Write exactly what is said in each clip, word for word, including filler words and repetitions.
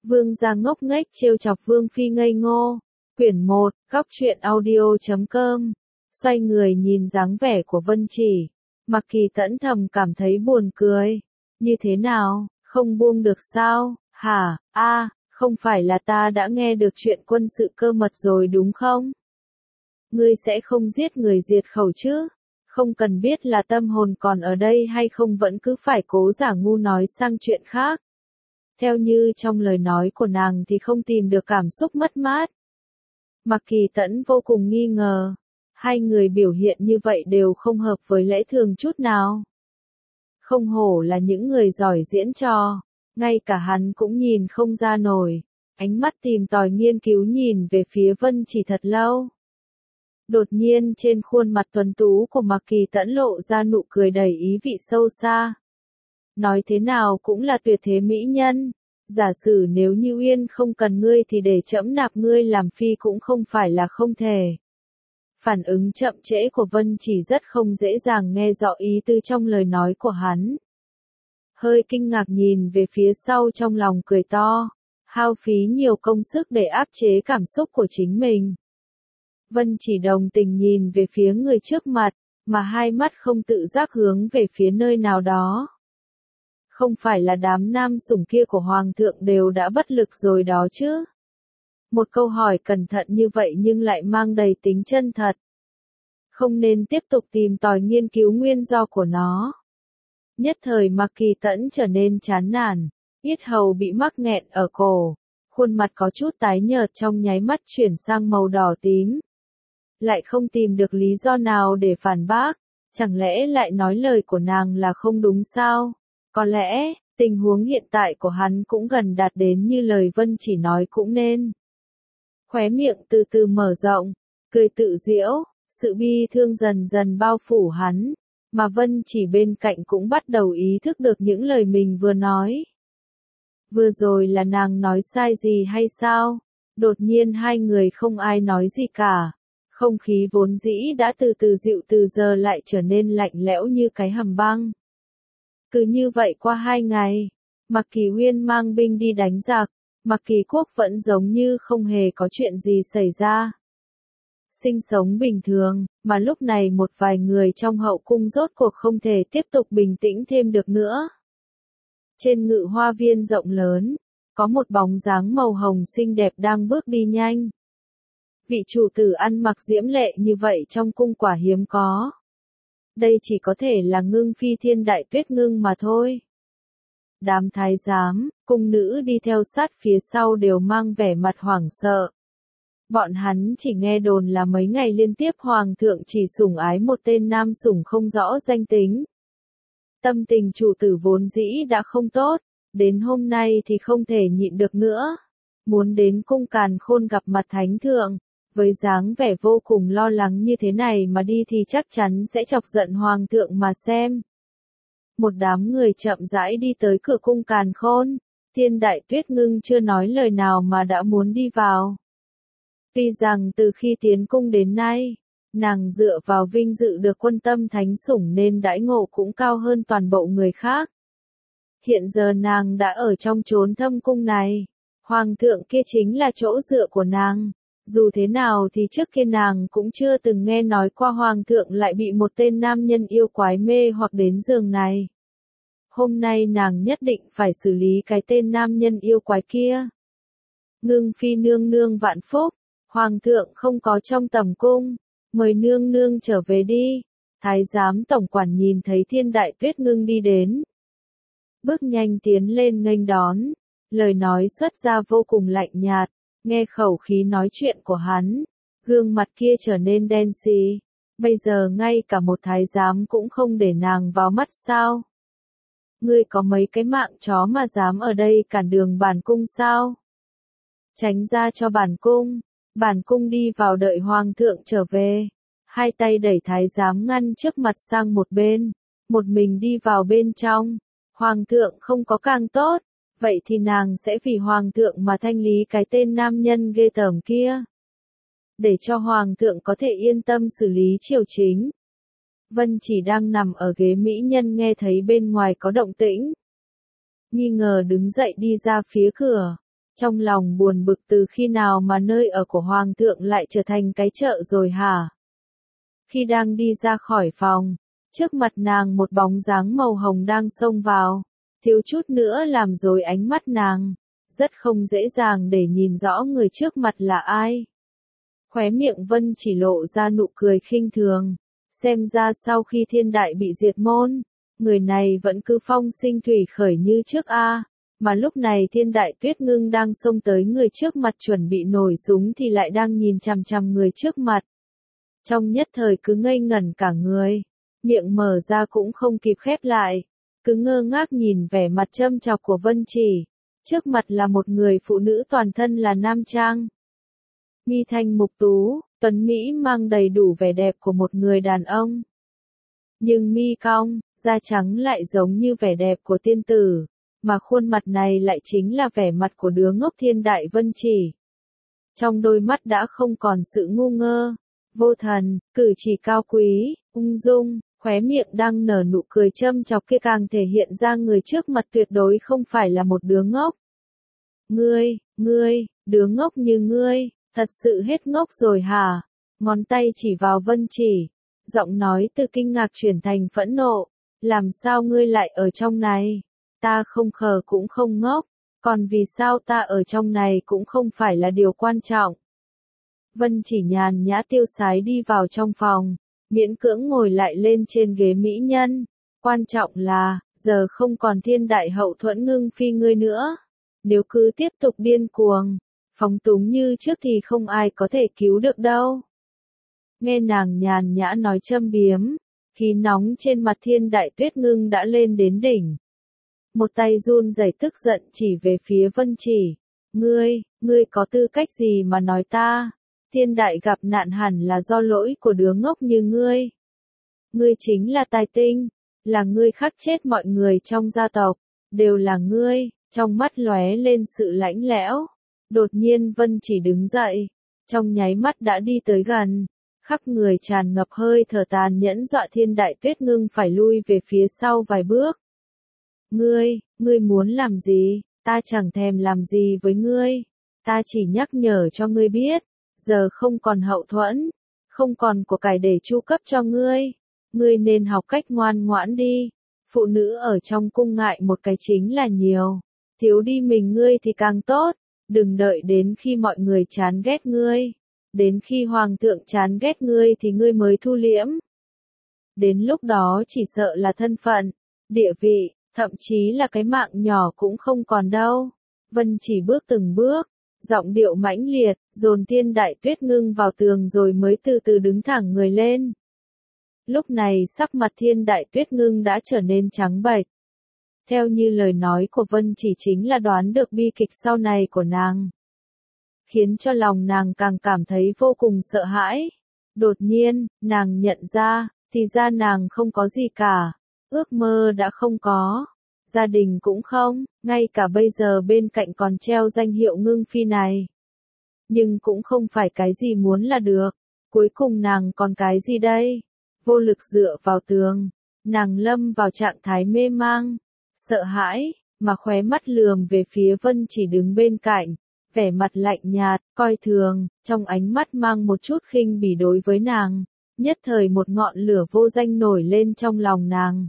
Vương gia ngốc nghếch trêu chọc Vương phi ngây ngô. Quyển một, góc truyện audio chấm com. Xoay người nhìn dáng vẻ của Vân Chỉ, Mạc Kỳ Tẫn thầm cảm thấy buồn cười. Như thế nào, không buông được sao? Hả? A, không phải là ta đã nghe được chuyện quân sự cơ mật rồi đúng không? Ngươi sẽ không giết người diệt khẩu chứ? Không cần biết là tâm hồn còn ở đây hay không vẫn cứ phải cố giả ngu nói sang chuyện khác. Theo như trong lời nói của nàng thì không tìm được cảm xúc mất mát. Mạc Kỳ Tẫn vô cùng nghi ngờ. Hai người biểu hiện như vậy đều không hợp với lẽ thường chút nào. Không hổ là những người giỏi diễn trò. Ngay cả hắn cũng nhìn không ra nổi. Ánh mắt tìm tòi nghiên cứu nhìn về phía Vân Chỉ thật lâu. Đột nhiên trên khuôn mặt tuấn tú của Mạc Kỳ Tẫn lộ ra nụ cười đầy ý vị sâu xa. Nói thế nào cũng là tuyệt thế mỹ nhân. Giả sử nếu như Uyên không cần ngươi thì để trẫm nạp ngươi làm phi cũng không phải là không thể. Phản ứng chậm trễ của Vân Chỉ rất không dễ dàng nghe rõ ý tư trong lời nói của hắn. Hơi kinh ngạc nhìn về phía sau trong lòng cười to. Hao phí nhiều công sức để áp chế cảm xúc của chính mình. Vân Chỉ đồng tình nhìn về phía người trước mặt, mà hai mắt không tự giác hướng về phía nơi nào đó. Không phải là đám nam sủng kia của Hoàng thượng đều đã bất lực rồi đó chứ? Một câu hỏi cẩn thận như vậy nhưng lại mang đầy tính chân thật. Không nên tiếp tục tìm tòi nghiên cứu nguyên do của nó. Nhất thời Mạc Kỳ Tẫn trở nên chán nản, yết hầu bị mắc nghẹn ở cổ, khuôn mặt có chút tái nhợt trong nháy mắt chuyển sang màu đỏ tím. Lại không tìm được lý do nào để phản bác, chẳng lẽ lại nói lời của nàng là không đúng sao? Có lẽ, tình huống hiện tại của hắn cũng gần đạt đến như lời Vân Chỉ nói cũng nên. Khóe miệng từ từ mở rộng, cười tự giễu, sự bi thương dần dần bao phủ hắn, mà Vân Chỉ bên cạnh cũng bắt đầu ý thức được những lời mình vừa nói. Vừa rồi là nàng nói sai gì hay sao? Đột nhiên hai người không ai nói gì cả. Không khí vốn dĩ đã từ từ dịu từ giờ lại trở nên lạnh lẽo như cái hầm băng. Cứ như vậy qua hai ngày, Mạc Kỳ Uyên mang binh đi đánh giặc, Mạc Kỳ Quốc vẫn giống như không hề có chuyện gì xảy ra. Sinh sống bình thường, mà lúc này một vài người trong hậu cung rốt cuộc không thể tiếp tục bình tĩnh thêm được nữa. Trên ngự hoa viên rộng lớn, có một bóng dáng màu hồng xinh đẹp đang bước đi nhanh. Vị chủ tử ăn mặc diễm lệ như vậy trong cung quả hiếm có. Đây chỉ có thể là Ngưng Phi Thiên Đại Tuyết Ngưng mà thôi. Đám thái giám, cung nữ đi theo sát phía sau đều mang vẻ mặt hoảng sợ. Bọn hắn chỉ nghe đồn là mấy ngày liên tiếp hoàng thượng chỉ sủng ái một tên nam sủng không rõ danh tính. Tâm tình chủ tử vốn dĩ đã không tốt, đến hôm nay thì không thể nhịn được nữa. Muốn đến cung Càn Khôn gặp mặt thánh thượng. Với dáng vẻ vô cùng lo lắng như thế này mà đi thì chắc chắn sẽ chọc giận hoàng thượng mà xem. Một đám người chậm rãi đi tới cửa cung Càn Khôn, Thiên Đại Tuyết Ngưng chưa nói lời nào mà đã muốn đi vào. Tuy rằng từ khi tiến cung đến nay, nàng dựa vào vinh dự được quân tâm thánh sủng nên đãi ngộ cũng cao hơn toàn bộ người khác. Hiện giờ nàng đã ở trong chốn thâm cung này, hoàng thượng kia chính là chỗ dựa của nàng. Dù thế nào thì trước kia nàng cũng chưa từng nghe nói qua hoàng thượng lại bị một tên nam nhân yêu quái mê hoặc đến giường này. Hôm nay nàng nhất định phải xử lý cái tên nam nhân yêu quái kia. Ngưng Phi nương nương vạn phúc, hoàng thượng không có trong tầm cung, mời nương nương trở về đi. Thái giám tổng quản nhìn thấy Thiên Đại Tuyết Ngưng đi đến. Bước nhanh tiến lên nghênh đón, lời nói xuất ra vô cùng lạnh nhạt. Nghe khẩu khí nói chuyện của hắn, gương mặt kia trở nên đen xì. Bây giờ ngay cả một thái giám cũng không để nàng vào mắt sao? Ngươi có mấy cái mạng chó mà dám ở đây cản đường bản cung sao? Tránh ra cho bản cung, bản cung đi vào đợi hoàng thượng trở về. Hai tay đẩy thái giám ngăn trước mặt sang một bên, một mình đi vào bên trong. Hoàng thượng không có càng tốt. Vậy thì nàng sẽ vì hoàng thượng mà thanh lý cái tên nam nhân ghê tởm kia. Để cho hoàng thượng có thể yên tâm xử lý triều chính. Vân Chỉ đang nằm ở ghế mỹ nhân nghe thấy bên ngoài có động tĩnh. Nghi ngờ đứng dậy đi ra phía cửa. Trong lòng buồn bực từ khi nào mà nơi ở của Hoàng thượng lại trở thành cái chợ rồi hả? Khi đang đi ra khỏi phòng, trước mặt nàng một bóng dáng màu hồng đang xông vào, thiếu chút nữa làm rối ánh mắt nàng, rất không dễ dàng để nhìn rõ người trước mặt là ai. Khóe miệng Vân Chỉ lộ ra nụ cười khinh thường, xem ra sau khi thiên đại bị diệt môn, người này vẫn cứ phong sinh thủy khởi như trước a, mà lúc này thiên đại Tuyết Ngưng đang xông tới người trước mặt chuẩn bị nổi súng thì lại đang nhìn chằm chằm người trước mặt. Trong nhất thời cứ ngây ngẩn cả người, miệng mở ra cũng không kịp khép lại, cứ ngơ ngác nhìn vẻ mặt châm chọc của Vân Chỉ, trước mặt là một người phụ nữ toàn thân là nam trang. Mi thanh mục tú, tuấn mỹ mang đầy đủ vẻ đẹp của một người đàn ông. Nhưng mi cong, da trắng lại giống như vẻ đẹp của tiên tử, mà khuôn mặt này lại chính là vẻ mặt của đứa ngốc thiên đại Vân Chỉ. Trong đôi mắt đã không còn sự ngu ngơ, vô thần, cử chỉ cao quý, ung dung, khóe miệng đang nở nụ cười châm chọc kia càng thể hiện ra người trước mặt tuyệt đối không phải là một đứa ngốc. Ngươi, ngươi, đứa ngốc như ngươi, thật sự hết ngốc rồi hả? Ngón tay chỉ vào Vân Chỉ, giọng nói từ kinh ngạc chuyển thành phẫn nộ, làm sao ngươi lại ở trong này? Ta không khờ cũng không ngốc, còn vì sao ta ở trong này cũng không phải là điều quan trọng. Vân Chỉ nhàn nhã tiêu sái đi vào trong phòng, miễn cưỡng ngồi lại lên trên ghế mỹ nhân. Quan trọng là, giờ không còn thiên đại hậu Thuẫn Ngưng Phi ngươi nữa. Nếu cứ tiếp tục điên cuồng, phóng túng như trước thì không ai có thể cứu được đâu. Nghe nàng nhàn nhã nói châm biếm, khí nóng trên mặt thiên đại Tuyết Ngưng đã lên đến đỉnh. Một tay run rẩy tức giận chỉ về phía Vân Chỉ. Ngươi, ngươi có tư cách gì mà nói ta? Thiên đại gặp nạn hẳn là do lỗi của đứa ngốc như ngươi. Ngươi chính là tài tinh, là ngươi khắc chết mọi người trong gia tộc, đều là ngươi, trong mắt lóe lên sự lãnh lẽo. Đột nhiên Vân Chỉ đứng dậy, trong nháy mắt đã đi tới gần, khắp người tràn ngập hơi thở tàn nhẫn dọa thiên đại Tuyết Ngưng phải lui về phía sau vài bước. Ngươi, ngươi muốn làm gì? Ta chẳng thèm làm gì với ngươi, ta chỉ nhắc nhở cho ngươi biết. Giờ không còn hậu thuẫn, không còn của cải để chu cấp cho ngươi, ngươi nên học cách ngoan ngoãn đi. Phụ nữ ở trong cung ngại một cái chính là nhiều, thiếu đi mình ngươi thì càng tốt, đừng đợi đến khi mọi người chán ghét ngươi, đến khi hoàng thượng chán ghét ngươi thì ngươi mới thu liễm. Đến lúc đó chỉ sợ là thân phận, địa vị, thậm chí là cái mạng nhỏ cũng không còn đâu. Vân Chỉ bước từng bước, giọng điệu mãnh liệt, dồn thiên đại Tuyết Ngưng vào tường rồi mới từ từ đứng thẳng người lên. Lúc này sắc mặt thiên đại Tuyết Ngưng đã trở nên trắng bệch. Theo như lời nói của Vân Chỉ chính là đoán được bi kịch sau này của nàng. Khiến cho lòng nàng càng cảm thấy vô cùng sợ hãi. Đột nhiên, nàng nhận ra, thì ra nàng không có gì cả. Ước mơ đã không có. Gia đình cũng không, ngay cả bây giờ bên cạnh còn treo danh hiệu Ngưng Phi này. Nhưng cũng không phải cái gì muốn là được. Cuối cùng nàng còn cái gì đây? Vô lực dựa vào tường. Nàng lâm vào trạng thái mê mang, sợ hãi, mà khóe mắt lườm về phía Vân Chỉ đứng bên cạnh. Vẻ mặt lạnh nhạt, coi thường, trong ánh mắt mang một chút khinh bỉ đối với nàng. Nhất thời một ngọn lửa vô danh nổi lên trong lòng nàng.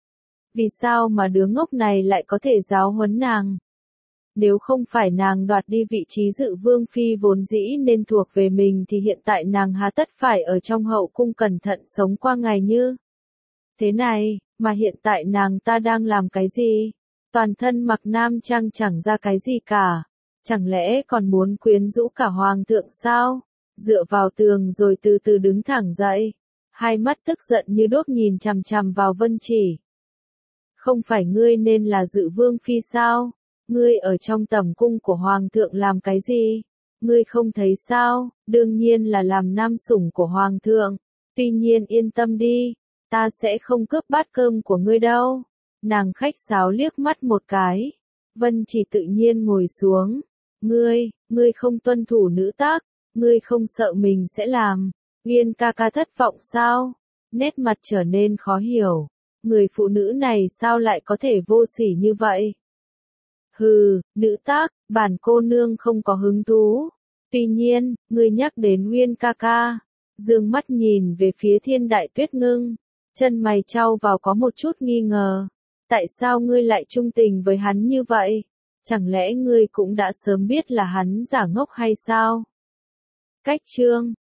Vì sao mà đứa ngốc này lại có thể giáo huấn nàng? Nếu không phải nàng đoạt đi vị trí dự vương phi vốn dĩ nên thuộc về mình thì hiện tại nàng há tất phải ở trong hậu cung cẩn thận sống qua ngày như thế này, mà hiện tại nàng ta đang làm cái gì? Toàn thân mặc nam trang chẳng ra cái gì cả. Chẳng lẽ còn muốn quyến rũ cả hoàng thượng sao? Dựa vào tường rồi từ từ đứng thẳng dậy. Hai mắt tức giận như đốt nhìn chằm chằm vào Vân Chỉ. Không phải ngươi nên là dự vương phi sao? Ngươi ở trong tẩm cung của hoàng thượng làm cái gì? Ngươi không thấy sao? Đương nhiên là làm nam sủng của hoàng thượng. Tuy nhiên yên tâm đi, ta sẽ không cướp bát cơm của ngươi đâu. Nàng khách sáo liếc mắt một cái. Vân Chỉ tự nhiên ngồi xuống. Ngươi, ngươi không tuân thủ nữ tắc, ngươi không sợ mình sẽ làm. Nguyên ca ca thất vọng sao? Nét mặt trở nên khó hiểu. Người phụ nữ này sao lại có thể vô sỉ như vậy? Hừ, nữ tác, bản cô nương không có hứng thú. Tuy nhiên, ngươi nhắc đến Uyên ca ca. Dương mắt nhìn về phía Thiên Đại Tuyết Ngưng, chân mày chau vào có một chút nghi ngờ. Tại sao ngươi lại trung tình với hắn như vậy? Chẳng lẽ ngươi cũng đã sớm biết là hắn giả ngốc hay sao? Cách chương